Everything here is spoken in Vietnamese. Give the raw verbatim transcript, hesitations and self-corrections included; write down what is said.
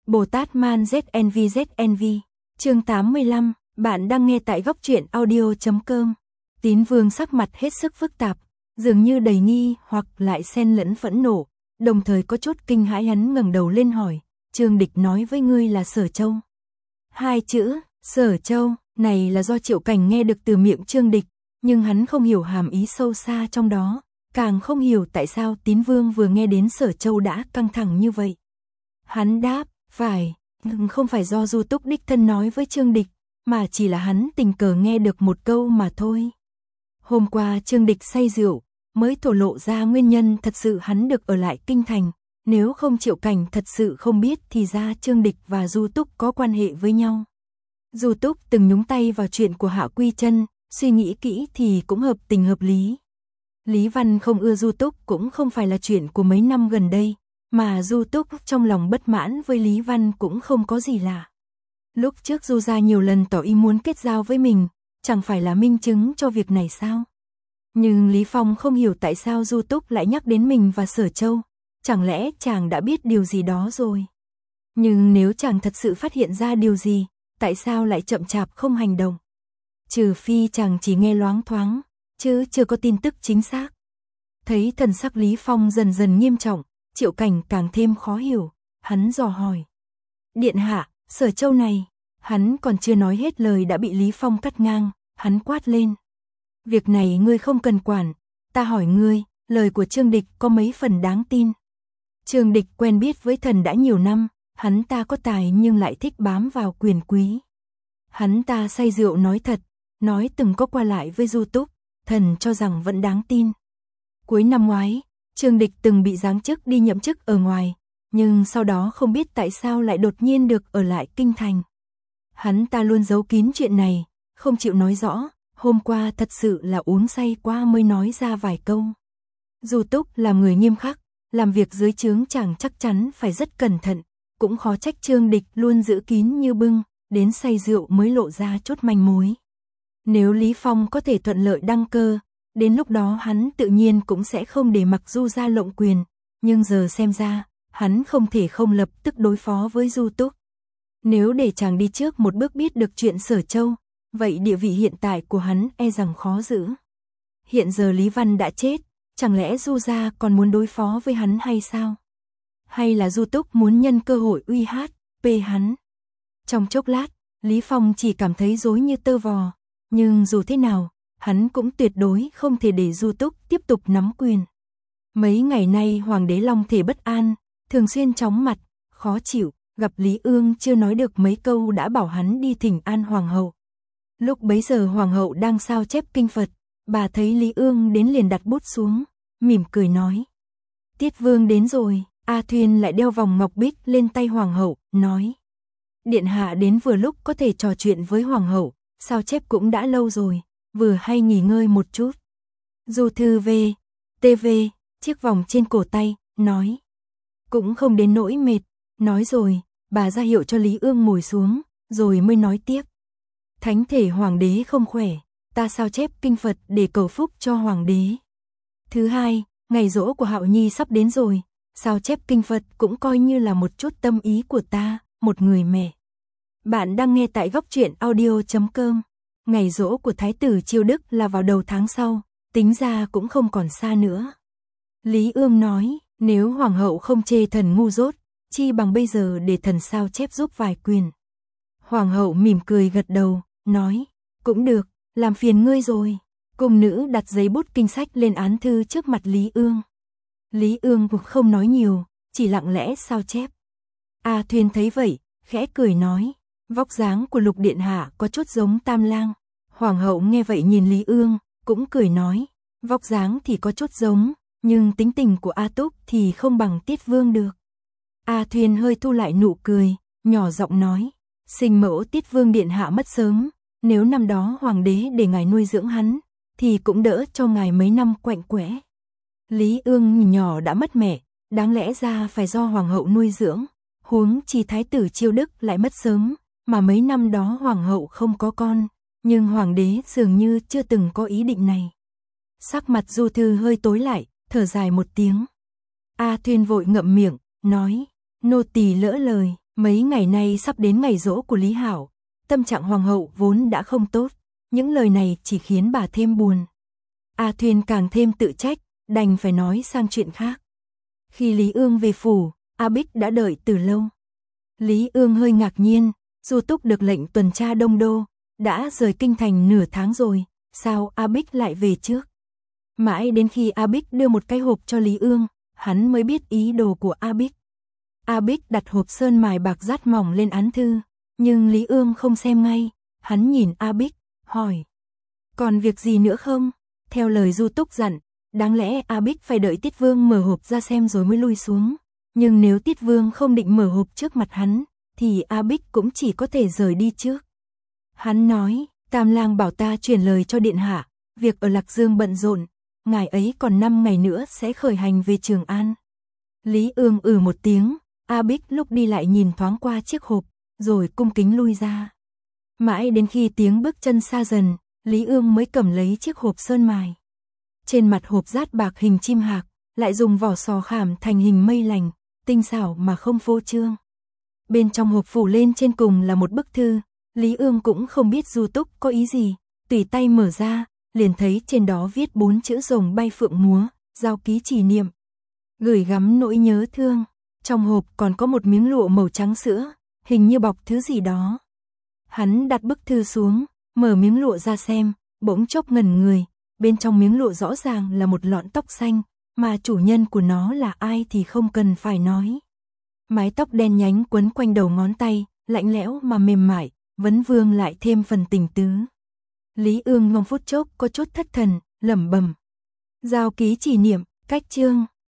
Bồ Tát Man Z N V Z N V, chương tám mươi lăm, bạn đang nghe tại góc truyện audio.com. Tín Vương sắc mặt hết sức phức tạp, dường như đầy nghi hoặc lại xen lẫn phẫn nộ, đồng thời có chút kinh hãi. Hắn ngẩng đầu lên hỏi, Trương Địch nói với ngươi là Sở Châu. Hai chữ, Sở Châu, này là do Triệu Cảnh nghe được từ miệng Trương Địch, nhưng hắn không hiểu hàm ý sâu xa trong đó, càng không hiểu tại sao Tín Vương vừa nghe đến Sở Châu đã căng thẳng như vậy. Hắn đáp, phải, nhưng không phải do Du Túc đích thân nói với Trương Địch, mà chỉ là hắn tình cờ nghe được một câu mà thôi. Hôm qua Trương Địch say rượu, mới thổ lộ ra nguyên nhân thật sự hắn được ở lại kinh thành, nếu không Triệu Cảnh thật sự không biết thì ra Trương Địch và Du Túc có quan hệ với nhau. Du Túc từng nhúng tay vào chuyện của Hạ Quy Chân, suy nghĩ kỹ thì cũng hợp tình hợp lý. Lý Văn không ưa Du Túc cũng không phải là chuyện của mấy năm gần đây, mà Du Túc trong lòng bất mãn với Lý Văn cũng không có gì lạ. Lúc trước Du gia nhiều lần tỏ ý muốn kết giao với mình, chẳng phải là minh chứng cho việc này sao? Nhưng Lý Phong không hiểu tại sao Du Túc lại nhắc đến mình và Sở Châu, chẳng lẽ chàng đã biết điều gì đó rồi? Nhưng nếu chàng thật sự phát hiện ra điều gì, tại sao lại chậm chạp không hành động? Trừ phi chàng chỉ nghe loáng thoáng, chứ chưa có tin tức chính xác. Thấy thần sắc Lý Phong dần dần nghiêm trọng, Triệu Cảnh càng thêm khó hiểu, hắn dò hỏi. Điện hạ, Sở Châu này, hắn còn chưa nói hết lời đã bị Lý Phong cắt ngang, hắn quát lên. Việc này ngươi không cần quản, ta hỏi ngươi, lời của Trương Địch có mấy phần đáng tin. Trương Địch quen biết với thần đã nhiều năm, hắn ta có tài nhưng lại thích bám vào quyền quý. Hắn ta say rượu nói thật, nói từng có qua lại với Du Túc, thần cho rằng vẫn đáng tin. Cuối năm ngoái, Trương Địch từng bị giáng chức đi nhậm chức ở ngoài, nhưng sau đó không biết tại sao lại đột nhiên được ở lại kinh thành. Hắn ta luôn giấu kín chuyện này, không chịu nói rõ, hôm qua thật sự là uống say quá mới nói ra vài câu. Du Túc là người nghiêm khắc, làm việc dưới trướng chàng chắc chắn phải rất cẩn thận, cũng khó trách Trương Địch luôn giữ kín như bưng, đến say rượu mới lộ ra chút manh mối. Nếu Lý Phong có thể thuận lợi đăng cơ, đến lúc đó hắn tự nhiên cũng sẽ không để mặc Du gia lộng quyền, nhưng giờ xem ra, hắn không thể không lập tức đối phó với Du Túc. Nếu để chàng đi trước một bước biết được chuyện Sở Châu, vậy địa vị hiện tại của hắn e rằng khó giữ. Hiện giờ Lý Văn đã chết, chẳng lẽ Du gia còn muốn đối phó với hắn hay sao? Hay là Du Túc muốn nhân cơ hội uy hát, pê hắn? Trong chốc lát, Lý Phong chỉ cảm thấy rối như tơ vò, nhưng dù thế nào, hắn cũng tuyệt đối không thể để Du Túc tiếp tục nắm quyền. Mấy ngày nay Hoàng đế long thể bất an, thường xuyên chóng mặt, khó chịu, gặp Lý Ương chưa nói được mấy câu đã bảo hắn đi thỉnh an Hoàng hậu. Lúc bấy giờ Hoàng hậu đang sao chép kinh Phật, bà thấy Lý Ương đến liền đặt bút xuống, mỉm cười nói. Tiết Vương đến rồi, A Thuyên lại đeo vòng ngọc bích lên tay Hoàng hậu, nói. Điện hạ đến vừa lúc có thể trò chuyện với Hoàng hậu, sao chép cũng đã lâu rồi, vừa hay nghỉ ngơi một chút. Du Thư về, tê vê, chiếc vòng trên cổ tay, nói. Cũng không đến nỗi mệt, nói rồi, bà ra hiệu cho Lý Ương ngồi xuống, rồi mới nói tiếp. Thánh thể Hoàng đế không khỏe, ta sao chép kinh Phật để cầu phúc cho Hoàng đế. Thứ hai, ngày giỗ của Hạo Nhi sắp đến rồi, sao chép kinh Phật cũng coi như là một chút tâm ý của ta, một người mẹ. Bạn đang nghe tại góc truyện audio.com. Ngày giỗ của Thái tử Chiêu Đức là vào đầu tháng sau, tính ra cũng không còn xa nữa. Lý Ương nói, nếu Hoàng hậu không chê thần ngu dốt, chi bằng bây giờ để thần sao chép giúp vài quyền. Hoàng hậu mỉm cười gật đầu, nói, cũng được, làm phiền ngươi rồi. Cung nữ đặt giấy bút kinh sách lên án thư trước mặt Lý Ương. Lý Ương không nói nhiều, chỉ lặng lẽ sao chép. A Thuyên thấy vậy, khẽ cười nói, vóc dáng của Lục điện hạ có chút giống Tam Lang. Hoàng hậu nghe vậy nhìn Lý Ương, cũng cười nói, vóc dáng thì có chút giống, nhưng tính tình của A Túc thì không bằng Tiết Vương được. A Thuyên hơi thu lại nụ cười, nhỏ giọng nói, sinh mẫu Tiết Vương điện hạ mất sớm, nếu năm đó Hoàng đế để ngài nuôi dưỡng hắn, thì cũng đỡ cho ngài mấy năm quạnh quẽ. Lý Ương nhỏ đã mất mẹ, đáng lẽ ra phải do Hoàng hậu nuôi dưỡng, huống chi Thái tử Chiêu Đức lại mất sớm, mà mấy năm đó Hoàng hậu không có con, nhưng Hoàng đế dường như chưa từng có ý định này. Sắc mặt Du Thư hơi tối lại, thở dài một tiếng. A Thuyên vội ngậm miệng, nói, nô tỳ lỡ lời, Mấy ngày nay sắp đến ngày giỗ của Lý Hảo, tâm trạng hoàng hậu vốn đã không tốt, những lời này chỉ khiến bà thêm buồn. A Thuyên càng thêm tự trách, đành phải nói sang chuyện khác. Khi Lý Ương về phủ, A Bích đã đợi từ lâu. Lý Ương hơi ngạc nhiên, Du Túc được lệnh tuần tra Đông Đô, đã rời kinh thành nửa tháng rồi, sao A Bích lại về trước? Mãi đến khi A Bích đưa một cái hộp cho Lý Ương, hắn mới biết ý đồ của A Bích. A Bích đặt hộp sơn mài bạc dát mỏng lên án thư, nhưng Lý Ương không xem ngay, hắn nhìn A Bích, hỏi. Còn việc gì nữa không? Theo lời Du Túc dặn, đáng lẽ A Bích phải đợi Tiết Vương mở hộp ra xem rồi mới lui xuống. Nhưng nếu Tiết Vương không định mở hộp trước mặt hắn, thì A Bích cũng chỉ có thể rời đi trước. Hắn nói, Tam Lang bảo ta truyền lời cho Điện Hạ, việc ở Lạc Dương bận rộn, ngài ấy còn năm ngày nữa sẽ khởi hành về Trường An. Lý Ương ừ một tiếng, A Bích lúc đi lại nhìn thoáng qua chiếc hộp, rồi cung kính lui ra. Mãi đến khi tiếng bước chân xa dần, Lý Ương mới cầm lấy chiếc hộp sơn mài. Trên mặt hộp dát bạc hình chim hạc, lại dùng vỏ sò khảm thành hình mây lành, tinh xảo mà không phô trương. Bên trong hộp phủ lên trên cùng là một bức thư, Lý Ương cũng không biết Du Túc có ý gì, tùy tay mở ra, liền thấy trên đó viết bốn chữ rồng bay phượng múa, giao ký chỉ niệm. Gửi gắm nỗi nhớ thương, trong hộp còn có một miếng lụa màu trắng sữa, hình như bọc thứ gì đó. Hắn đặt bức thư xuống, mở miếng lụa ra xem, bỗng chốc ngẩn người, bên trong miếng lụa rõ ràng là một lọn tóc xanh, mà chủ nhân của nó là ai thì không cần phải nói. Mái tóc đen nhánh quấn quanh đầu ngón tay, lạnh lẽo mà mềm mại, vấn vương lại thêm phần tình tứ. Lý Ương ngong phút chốc có chút thất thần, lẩm bẩm. Giao ký chỉ niệm, cách chương.